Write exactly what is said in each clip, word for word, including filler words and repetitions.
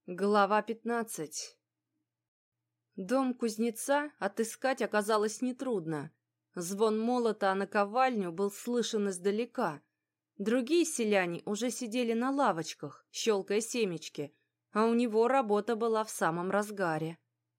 Глава пятнадцать. Дом кузнеца отыскать оказалось нетрудно. Звон молота о наковальню был слышен издалека. Другие селяне уже сидели на лавочках, щелкая семечки, а у него работа была в самом разгаре.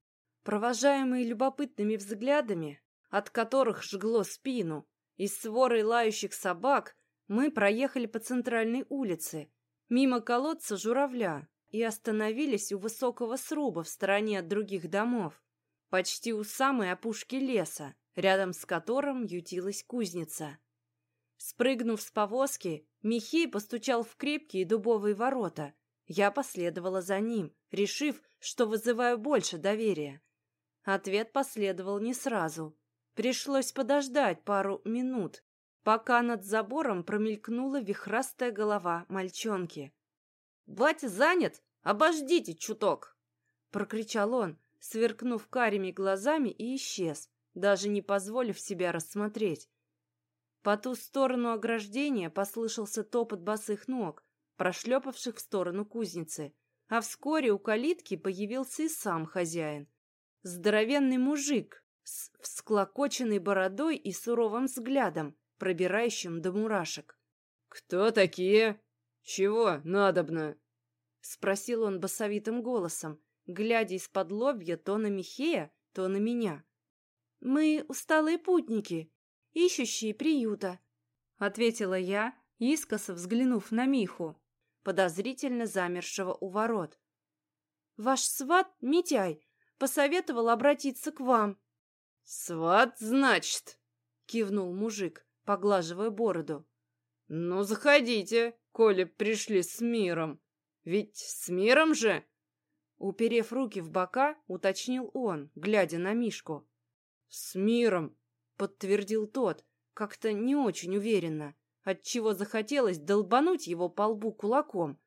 Провожаемые любопытными взглядами, от которых жгло спину, и сворой лающих собак, мы проехали по центральной улице, мимо колодца журавля, и остановились у высокого сруба в стороне от других домов, почти у самой опушки леса, рядом с которым ютилась кузница. Спрыгнув с повозки, Михей постучал в крепкие дубовые ворота. Я последовала за ним, решив, что вызываю больше доверия. Ответ последовал не сразу. Пришлось подождать пару минут, пока над забором промелькнула вихрастая голова мальчонки. «Батя занят? Обождите чуток!» — прокричал он, сверкнув карими глазами, и исчез, даже не позволив себя рассмотреть. По ту сторону ограждения послышался топот босых ног, прошлепавших в сторону кузницы, а вскоре у калитки появился и сам хозяин. Здоровенный мужик с всклокоченной бородой и суровым взглядом, пробирающим до мурашек. «Кто такие? Чего надобно?» — спросил он басовитым голосом, глядя из-под лобья то на Михея, то на меня. «Мы усталые путники, ищущие приюта», — ответила я, искоса взглянув на Миху, подозрительно замершего у ворот. «Ваш сват, Митяй, посоветовал обратиться к вам». «Сват, значит?» — кивнул мужик, поглаживая бороду. «Ну, заходите, коли пришли с миром. Ведь с миром же?» Уперев руки в бока, уточнил он, глядя на Мишку. «С миром», — подтвердил тот, как-то не очень уверенно, отчего захотелось долбануть его по лбу кулаком.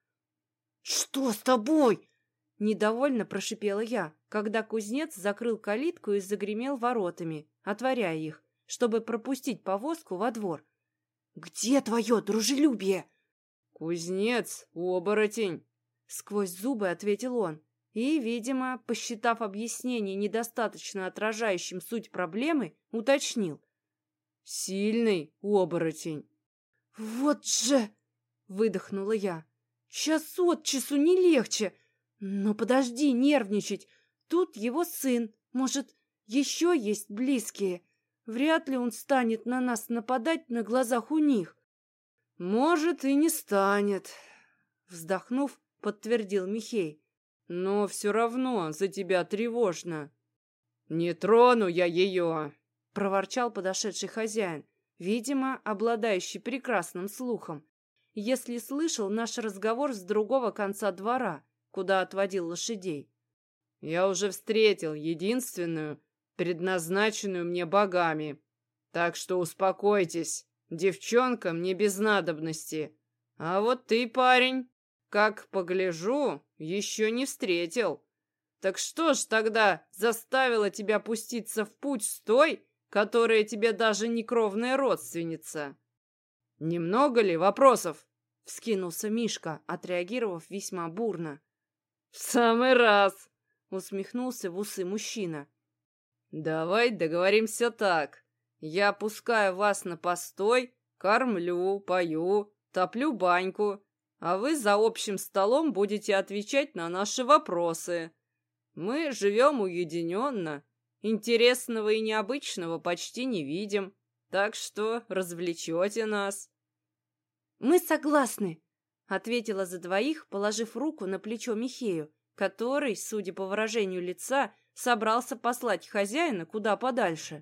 «Что с тобой?» — недовольно прошипела я, когда кузнец закрыл калитку и загремел воротами, отворяя их, чтобы пропустить повозку во двор. «Где твое дружелюбие?» «Кузнец, оборотень», — сквозь зубы ответил он. И, видимо, посчитав объяснение недостаточно отражающим суть проблемы, уточнил. «Сильный оборотень». «Вот же!» — выдохнула я. «Час от часу не легче. Но подожди нервничать. Тут его сын. Может, еще есть близкие. Вряд ли он станет на нас нападать на глазах у них». «Может, и не станет», — вздохнув, подтвердил Михей. «Но все равно за тебя тревожно». «Не трону я ее», — проворчал подошедший хозяин, видимо, обладающий прекрасным слухом, если слышал наш разговор с другого конца двора, куда отводил лошадей. «Я уже встретил единственную, предназначенную мне богами. Так что успокойтесь, девчонка мне без надобности. А вот ты, парень, как погляжу, еще не встретил. Так что ж тогда заставило тебя пуститься в путь с той, которая тебе даже не кровная родственница? Немного ли вопросов?» — вскинулся Мишка, отреагировав весьма бурно. «В самый раз!» — усмехнулся в усы мужчина. «Давай договоримся так. Я пускаю вас на постой, кормлю, пою, топлю баньку, а вы за общим столом будете отвечать на наши вопросы. Мы живем уединенно, интересного и необычного почти не видим, так что развлечете нас». «Мы согласны», — ответила за двоих, положив руку на плечо Михею, который, судя по выражению лица, собрался послать хозяина куда подальше.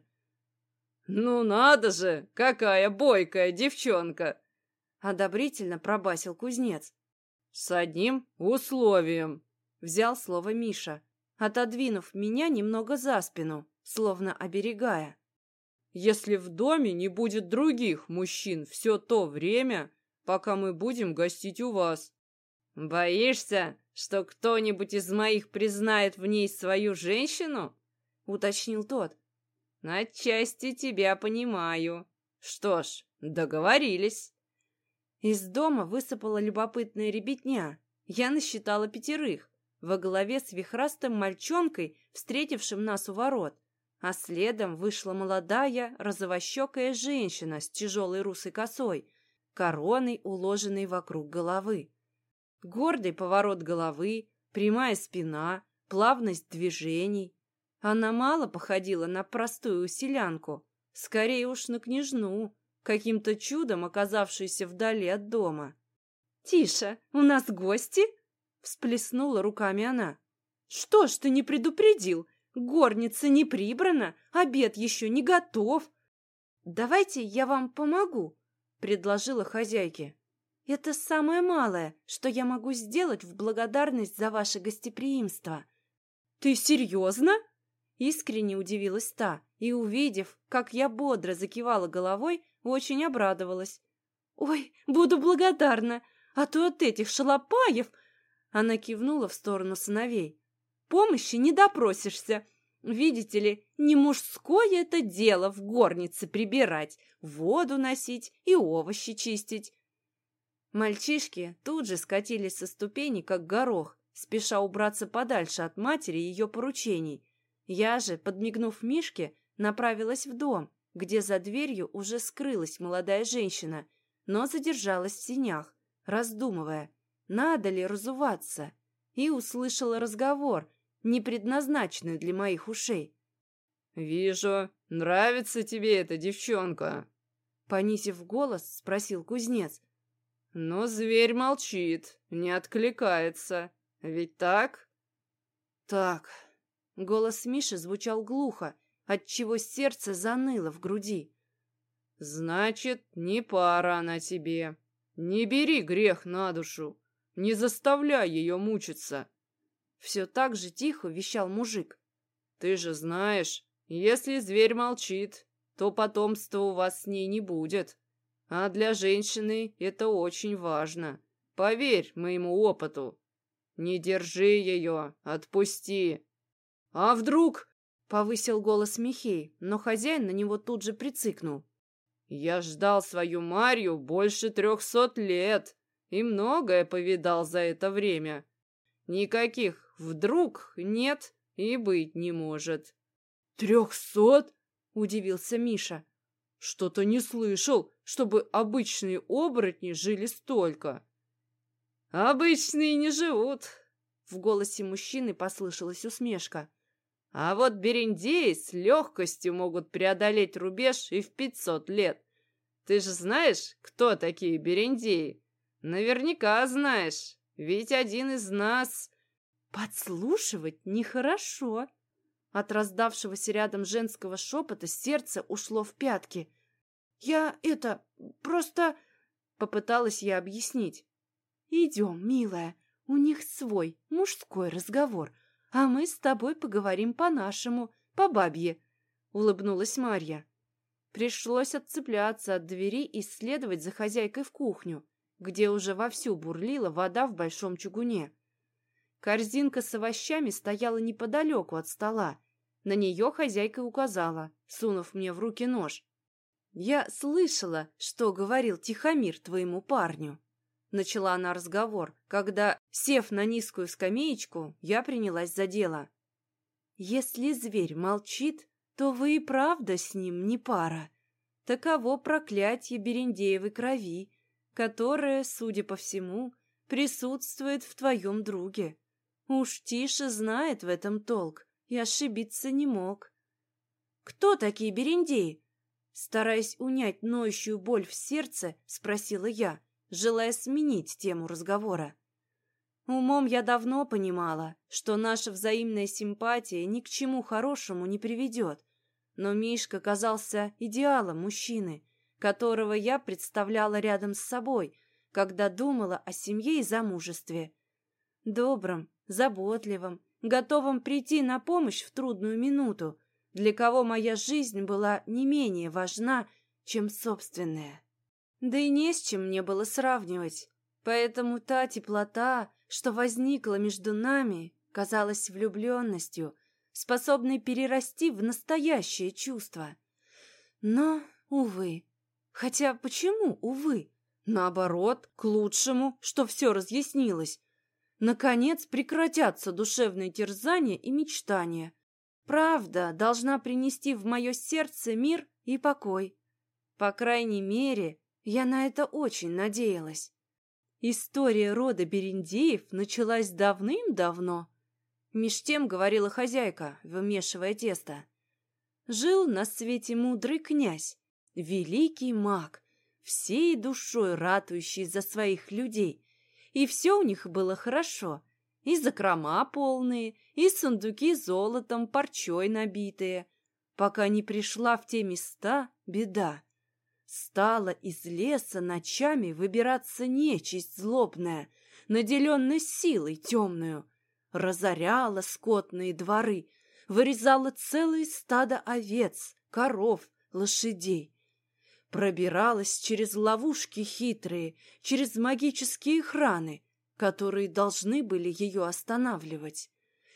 «Ну надо же, какая бойкая девчонка!» — одобрительно пробасил кузнец. «С одним условием», — взял слово Миша, отодвинув меня немного за спину, словно оберегая. «Если в доме не будет других мужчин все то время, пока мы будем гостить у вас». «Боишься, что кто-нибудь из моих признает в ней свою женщину?» — уточнил тот. «Отчасти тебя понимаю. Что ж, договорились». Из дома высыпала любопытная ребятня. Я насчитала пятерых. во главе с вихрастым мальчонкой, встретившим нас у ворот, а следом вышла молодая розовощекая женщина с тяжелой русой косой, короной, уложенной вокруг головы. Гордый поворот головы, прямая спина, плавность движений. Она мало походила на простую селянку, скорее уж на княжну, каким-то чудом оказавшуюся вдали от дома. «Тише, у нас гости?» — всплеснула руками она. «Что ж ты не предупредил? Горница не прибрана, обед еще не готов». «Давайте я вам помогу», — предложила хозяйке. «Это самое малое, что я могу сделать в благодарность за ваше гостеприимство». «Ты серьезно?» — искренне удивилась та и, увидев, как я бодро закивала головой, очень обрадовалась. «Ой, буду благодарна, а то от этих шалопаев...» Она кивнула в сторону сыновей. «Помощи не допросишься. Видите ли, не мужское это дело в горнице прибирать, воду носить и овощи чистить». Мальчишки тут же скатились со ступени, как горох, спеша убраться подальше от матери и ее поручений. Я же, подмигнув Мишке, направилась в дом, где за дверью уже скрылась молодая женщина, но задержалась в сенях, раздумывая, надо ли разуваться, и услышала разговор, не предназначенный для моих ушей. «Вижу, нравится тебе эта девчонка», — понизив голос, спросил кузнец. «Но зверь молчит, не откликается. Ведь так?» «Так». Голос Миши звучал глухо, отчего сердце заныло в груди. «Значит, не пара она тебе. Не бери грех на душу, не заставляй ее мучиться». Все так же тихо вещал мужик. «Ты же знаешь, если зверь молчит, то потомства у вас с ней не будет. А для женщины это очень важно. Поверь моему опыту. Не держи ее, отпусти. А вдруг...» — повысил голос Михей, но хозяин на него тут же прицикнул. «Я ждал свою Марью больше трехсот лет и многое повидал за это время. Никаких «вдруг» нет и быть не может». «Трехсот?» — удивился Миша. «Что-то не слышал, чтобы обычные оборотни жили столько». «Обычные не живут», — в голосе мужчины послышалась усмешка. «А вот берендеи с легкостью могут преодолеть рубеж и в пятьсот лет. Ты же знаешь, кто такие берендеи? Наверняка знаешь, ведь один из нас...» «Подслушивать нехорошо». От раздавшегося рядом женского шепота сердце ушло в пятки. «Я это... просто...» — попыталась я объяснить. «Идем, милая, у них свой мужской разговор, а мы с тобой поговорим по-нашему, по-бабье», — улыбнулась Марья. Пришлось отцепляться от двери и следовать за хозяйкой в кухню, где уже вовсю бурлила вода в большом чугуне. Корзинка с овощами стояла неподалеку от стола. На нее хозяйка указала, сунув мне в руки нож. «Я слышала, что говорил Тихомир твоему парню». Начала она разговор, когда, сев на низкую скамеечку, я принялась за дело. «Если зверь молчит, то вы и правда с ним не пара. Таково проклятие Берендеевой крови, которое, судя по всему, присутствует в твоем друге. Уж Тиша знает в этом толк и ошибиться не мог». «Кто такие Берендеи?» Стараясь унять ноющую боль в сердце, спросила я, желая сменить тему разговора. Умом я давно понимала, что наша взаимная симпатия ни к чему хорошему не приведет, но Мишка казался идеалом мужчины, которого я представляла рядом с собой, когда думала о семье и замужестве. Добрым, заботливым, готовым прийти на помощь в трудную минуту, для кого моя жизнь была не менее важна, чем собственная. Да и не с чем мне было сравнивать, поэтому та теплота, что возникла между нами, казалась влюбленностью, способной перерасти в настоящее чувство. Но, увы, хотя почему, увы? Наоборот, к лучшему, что все разъяснилось. Наконец прекратятся душевные терзания и мечтания. Правда должна принести в мое сердце мир и покой. По крайней мере, я на это очень надеялась. История рода Берендеев началась давным-давно. Меж тем говорила хозяйка, вымешивая тесто. Жил на свете мудрый князь, великий маг, всей душой ратующий за своих людей. И все у них было хорошо. И закрома полные, и сундуки золотом, парчой набитые. Пока не пришла в те места беда. Стала из леса ночами выбираться нечисть злобная, наделенная силой темную. Разоряла скотные дворы, вырезала целые стада овец, коров, лошадей. Пробиралась через ловушки хитрые, через магические храны, которые должны были ее останавливать.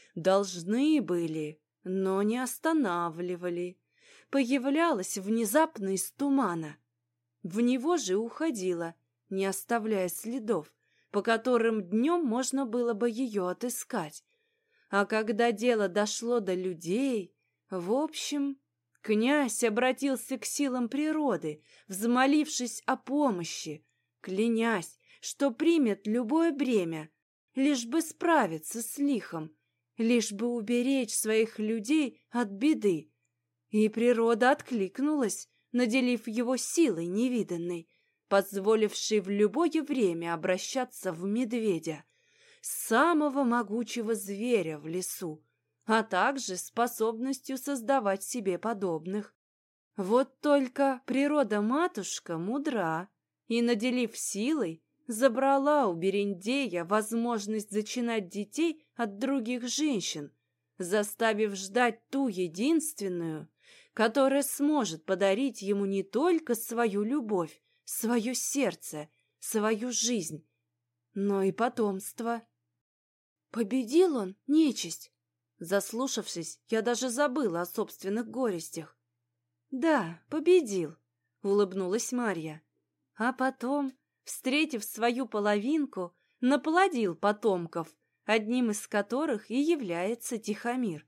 Должны были, но не останавливали. Появлялась внезапно из тумана. В него же уходила, не оставляя следов, по которым днем можно было бы ее отыскать. А когда дело дошло до людей, в общем, князь обратился к силам природы, взмолившись о помощи, клянясь, что примет любое бремя, лишь бы справиться с лихом, лишь бы уберечь своих людей от беды. И природа откликнулась, наделив его силой невиданной, позволившей в любое время обращаться в медведя, самого могучего зверя в лесу, а также способностью создавать себе подобных. Вот только природа-матушка мудра и, наделив силой, забрала у Берендея возможность зачинать детей от других женщин, заставив ждать ту единственную, которая сможет подарить ему не только свою любовь, свое сердце, свою жизнь, но и потомство. Победил он нечисть. Заслушавшись, я даже забыла о собственных горестях. Да, победил, улыбнулась Марья. А потом, встретив свою половинку, наплодил потомков, одним из которых и является Тихомир.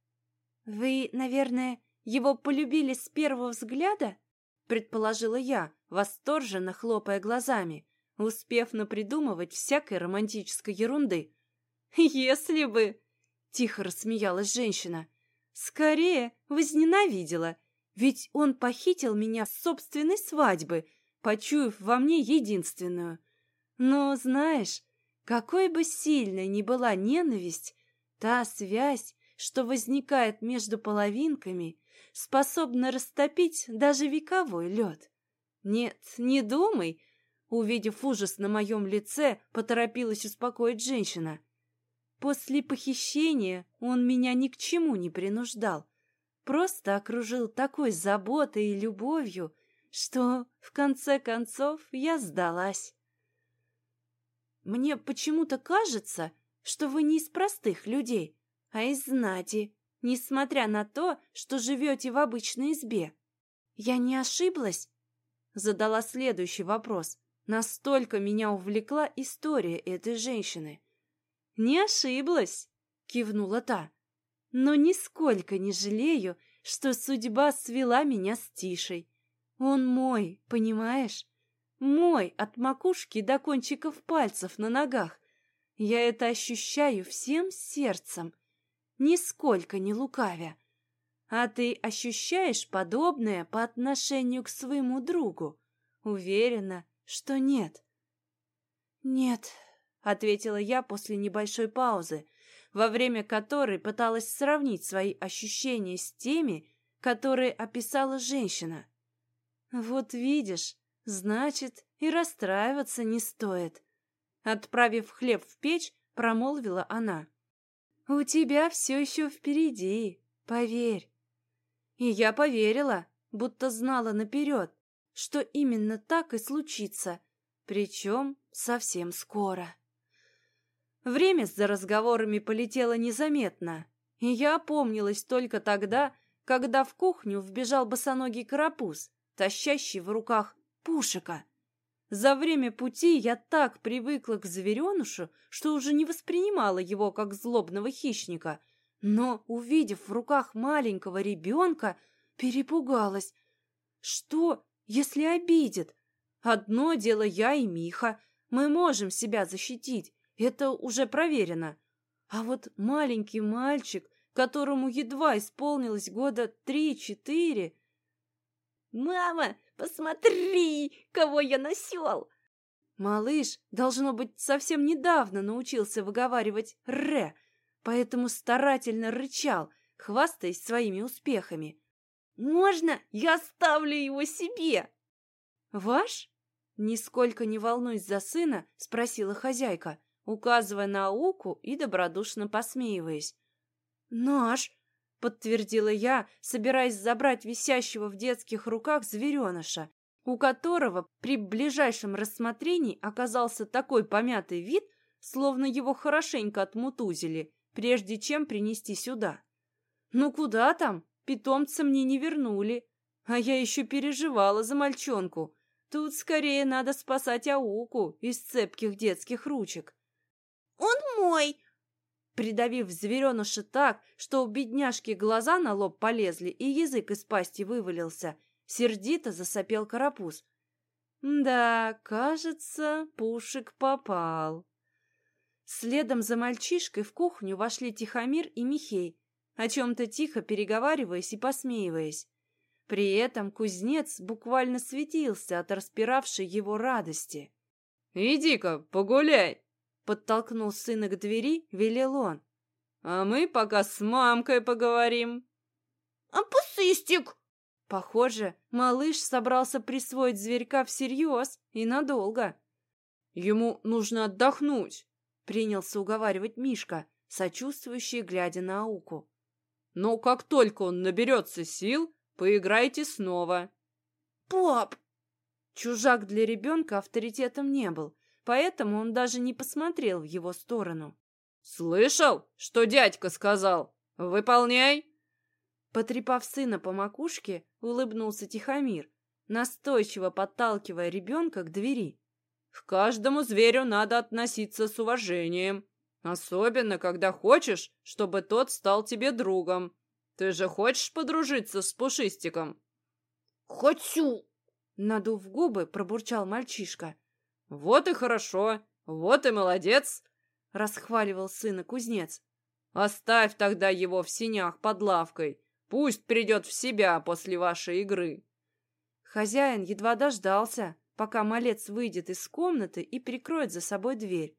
Вы, наверное, его полюбили с первого взгляда? Предположила я, восторженно хлопая глазами, успев напридумывать всякой романтической ерунды. «Если бы...» — тихо рассмеялась женщина. «Скорее возненавидела, ведь он похитил меня с собственной свадьбы, почуяв во мне единственную. Но, знаешь, какой бы сильной ни была ненависть, та связь, что возникает между половинками, способна растопить даже вековой лед. Нет, не думай!» Увидев ужас на моем лице, поторопилась успокоить женщина. После похищения он меня ни к чему не принуждал, просто окружил такой заботой и любовью, что, в конце концов, я сдалась. Мне почему-то кажется, что вы не из простых людей, а из знати, несмотря на то, что живете в обычной избе. Я не ошиблась? Задала следующий вопрос. Настолько меня увлекла история этой женщины. «Не ошиблась», — кивнула та. «Но нисколько не жалею, что судьба свела меня с Тишей. Он мой, понимаешь? Мой от макушки до кончиков пальцев на ногах. Я это ощущаю всем сердцем, нисколько не лукавя. А ты ощущаешь подобное по отношению к своему другу? Уверена, что нет». «Нет», — ответила я после небольшой паузы, во время которой пыталась сравнить свои ощущения с теми, которые описала женщина. «Вот видишь, значит, и расстраиваться не стоит», — отправив хлеб в печь, промолвила она. «У тебя все еще впереди, поверь». И я поверила, будто знала наперед, что именно так и случится, причем совсем скоро. Время за разговорами полетело незаметно, и я опомнилась только тогда, когда в кухню вбежал босоногий карапуз, тащащий в руках Пушика. За время пути я так привыкла к зверенышу, что уже не воспринимала его как злобного хищника. Но, увидев в руках маленького ребенка, перепугалась. Что, если обидит? Одно дело я и Миха. Мы можем себя защитить, это уже проверено. А вот маленький мальчик, которому едва исполнилось года три-четыре... «Мама, посмотри, кого я насел!» Малыш, должно быть, совсем недавно научился выговаривать «ре», поэтому старательно рычал, хвастаясь своими успехами. «Можно я оставлю его себе?» «Ваш?» Нисколько не волнуясь за сына, спросила хозяйка, указывая на Ауку и добродушно посмеиваясь. «Наш!» — подтвердила я, собираясь забрать висящего в детских руках звереныша, у которого при ближайшем рассмотрении оказался такой помятый вид, словно его хорошенько отмутузили, прежде чем принести сюда. «Ну куда там? Питомца мне не вернули, а я еще переживала за мальчонку. Тут скорее надо спасать Ауку из цепких детских ручек». «Он мой!» Придавив звереныша так, что у бедняжки глаза на лоб полезли и язык из пасти вывалился, сердито засопел карапуз. Да, кажется, Пушик попал. Следом за мальчишкой в кухню вошли Тихомир и Михей, о чем-то тихо переговариваясь и посмеиваясь. При этом кузнец буквально светился от распиравшей его радости. «Иди-ка, погуляй!» Подтолкнул сына к двери, велел он. «А мы пока с мамкой поговорим». «А пусыстик?» Похоже, малыш собрался присвоить зверька всерьез и надолго. «Ему нужно отдохнуть», — принялся уговаривать Мишка, сочувствующий, глядя на Ауку. «Но как только он наберется сил, поиграйте снова». «Пап!» Чужак для ребенка авторитетом не был, поэтому он даже не посмотрел в его сторону. «Слышал, что дядька сказал? Выполняй!» Потрепав сына по макушке, улыбнулся Тихомир, настойчиво подталкивая ребенка к двери. «К каждому зверю надо относиться с уважением, особенно когда хочешь, чтобы тот стал тебе другом. Ты же хочешь подружиться с Пушистиком?» «Хочу!» Надув губы, пробурчал мальчишка. «Вот и хорошо, вот и молодец!» — расхваливал сына кузнец. «Оставь тогда его в сенях под лавкой. Пусть придет в себя после вашей игры». Хозяин едва дождался, пока малец выйдет из комнаты и прикроет за собой дверь.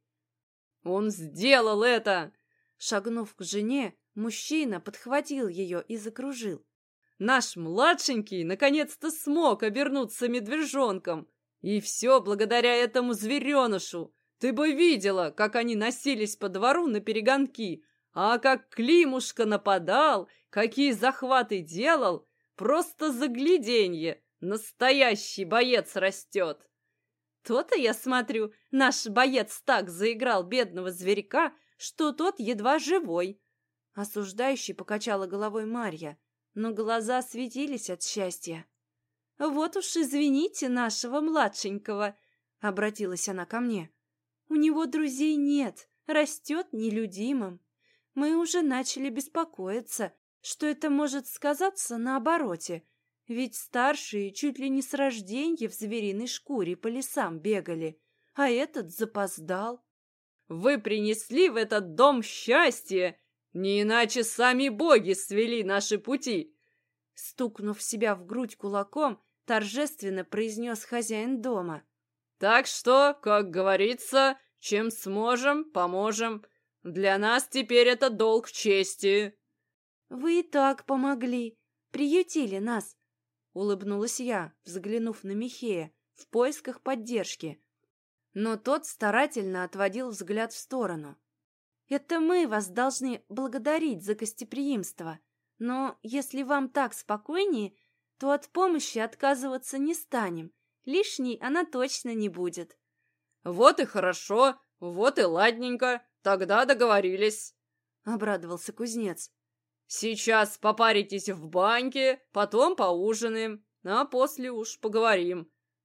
«Он сделал это!» Шагнув к жене, мужчина подхватил ее и закружил. «Наш младшенький наконец-то смог обернуться медвежонком. И все благодаря этому зверенышу. Ты бы видела, как они носились по двору наперегонки, а как Климушка нападал, какие захваты делал. Просто загляденье. Настоящий боец растет». То-то, я смотрю, наш боец так заиграл бедного зверька, что тот едва живой. Осуждающий покачала головой Марья, но глаза светились от счастья. «Вот уж извините нашего младшенького», — обратилась она ко мне. «У него друзей нет, растет нелюдимым. Мы уже начали беспокоиться, что это может сказаться на обороте, ведь старшие чуть ли не с рожденья в звериной шкуре по лесам бегали, а этот запоздал». «Вы принесли в этот дом счастье, не иначе сами боги свели наши пути!» Стукнув себя в грудь кулаком, торжественно произнес хозяин дома. «Так что, как говорится, чем сможем, поможем. Для нас теперь это долг чести». «Вы и так помогли, приютили нас», — улыбнулась я, взглянув на Михея в поисках поддержки. Но тот старательно отводил взгляд в сторону. «Это мы вас должны благодарить за гостеприимство, но если вам так спокойнее, то от помощи отказываться не станем. Лишней она точно не будет». «Вот и хорошо, вот и ладненько, тогда договорились», — обрадовался кузнец. «Сейчас попаритесь в баньке, потом поужинаем, а после уж поговорим.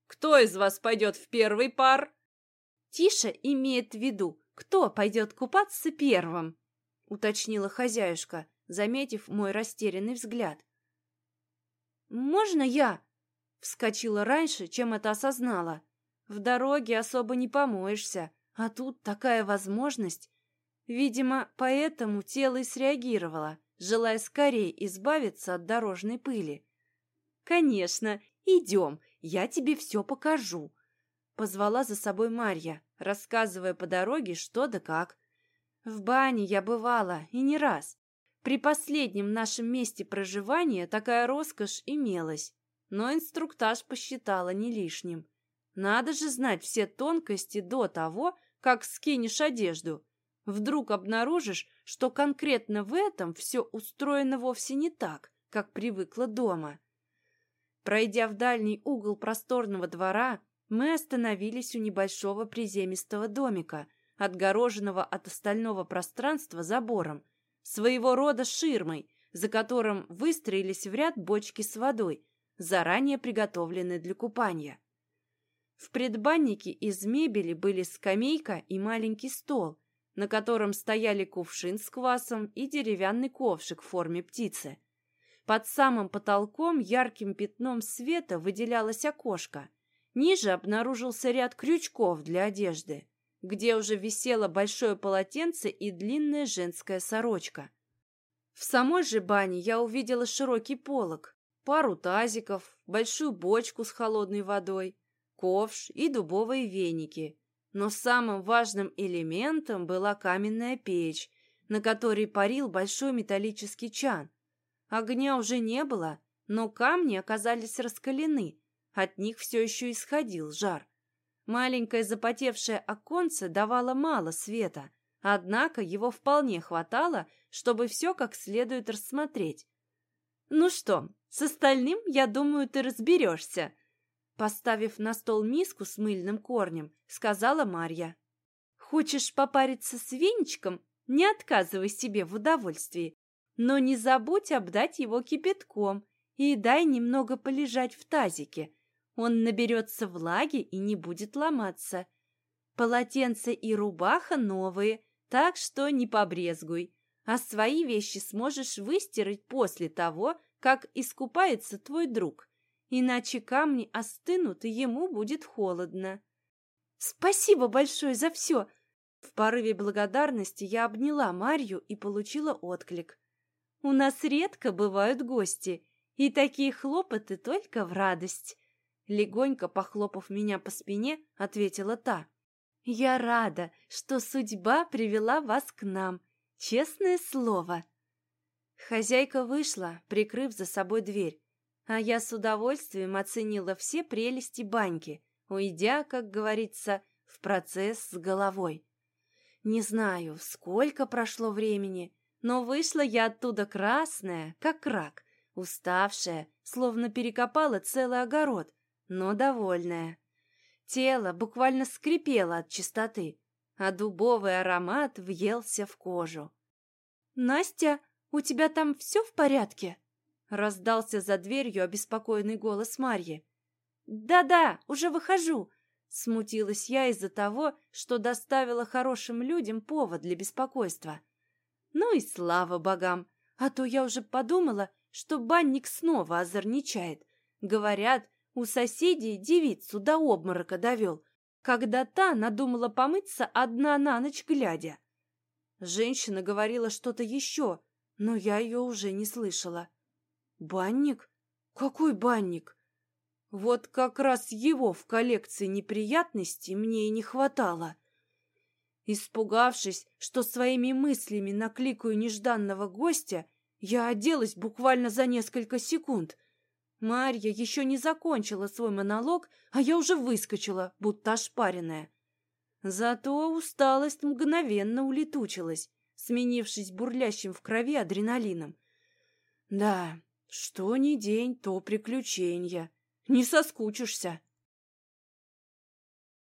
Кто из вас пойдет в первый пар?» Тиша имеет в виду, кто пойдет купаться первым, уточнила хозяюшка, заметив мой растерянный взгляд. «Можно я?» Вскочила раньше, чем это осознала. В дороге особо не помоешься, а тут такая возможность. Видимо, поэтому тело и среагировало, желая скорее избавиться от дорожной пыли. «Конечно, идем, я тебе все покажу», — позвала за собой Марья, рассказывая по дороге что да как. В бане я бывала, и не раз. При последнем нашем месте проживания такая роскошь имелась, но инструктаж посчитала не лишним. Надо же знать все тонкости до того, как скинешь одежду. Вдруг обнаружишь, что конкретно в этом все устроено вовсе не так, как привыкла дома. Пройдя в дальний угол просторного двора, мы остановились у небольшого приземистого домика, отгороженного от остального пространства забором, своего рода ширмой, за которым выстроились в ряд бочки с водой, заранее приготовленные для купания. В предбаннике из мебели были скамейка и маленький стол, на котором стояли кувшин с квасом и деревянный ковшик в форме птицы. Под самым потолком ярким пятном света выделялось окошко. Ниже обнаружился ряд крючков для одежды, где уже висело большое полотенце и длинная женская сорочка. В самой же бане я увидела широкий полог, пару тазиков, большую бочку с холодной водой, ковш и дубовые веники. Но самым важным элементом была каменная печь, на которой парил большой металлический чан. Огня уже не было, но камни оказались раскалены, от них все еще исходил жар. Маленькое запотевшее оконце давало мало света, однако его вполне хватало, чтобы все как следует рассмотреть. «Ну что, с остальным, я думаю, ты разберешься», поставив на стол миску с мыльным корнем, сказала Марья. «Хочешь попариться с веничком? Не отказывай себе в удовольствии, но не забудь обдать его кипятком и дай немного полежать в тазике. Он наберется влаги и не будет ломаться. Полотенце и рубаха новые, так что не побрезгуй, а свои вещи сможешь выстирать после того, как искупается твой друг. Иначе камни остынут, и ему будет холодно». «Спасибо большое за все!» В порыве благодарности я обняла Марью и получила отклик. «У нас редко бывают гости, и такие хлопоты только в радость», легонько похлопав меня по спине, ответила та. «Я рада, что судьба привела вас к нам, честное слово». Хозяйка вышла, прикрыв за собой дверь, а я с удовольствием оценила все прелести баньки, уйдя, как говорится, в процесс с головой. Не знаю, сколько прошло времени, но вышла я оттуда красная, как рак, уставшая, словно перекопала целый огород, но довольная. Тело буквально скрипело от чистоты, а дубовый аромат въелся в кожу. «Настя, у тебя там все в порядке?» Раздался за дверью обеспокоенный голос Марьи. «Да-да, уже выхожу!» Смутилась я из-за того, что доставила хорошим людям повод для беспокойства. Ну и слава богам, а то я уже подумала, что банник снова озорничает. Говорят, у соседей девицу до обморока довел, когда та надумала помыться одна на ночь глядя. Женщина говорила что-то еще, но я ее уже не слышала. «Банник? Какой банник?» Вот как раз его в коллекции неприятностей мне и не хватало. Испугавшись, что своими мыслями накликаю нежданного гостя, я оделась буквально за несколько секунд. Марья еще не закончила свой монолог, а я уже выскочила, будто ошпаренная. Зато усталость мгновенно улетучилась, сменившись бурлящим в крови адреналином. Да, что ни день, то приключения. Не соскучишься.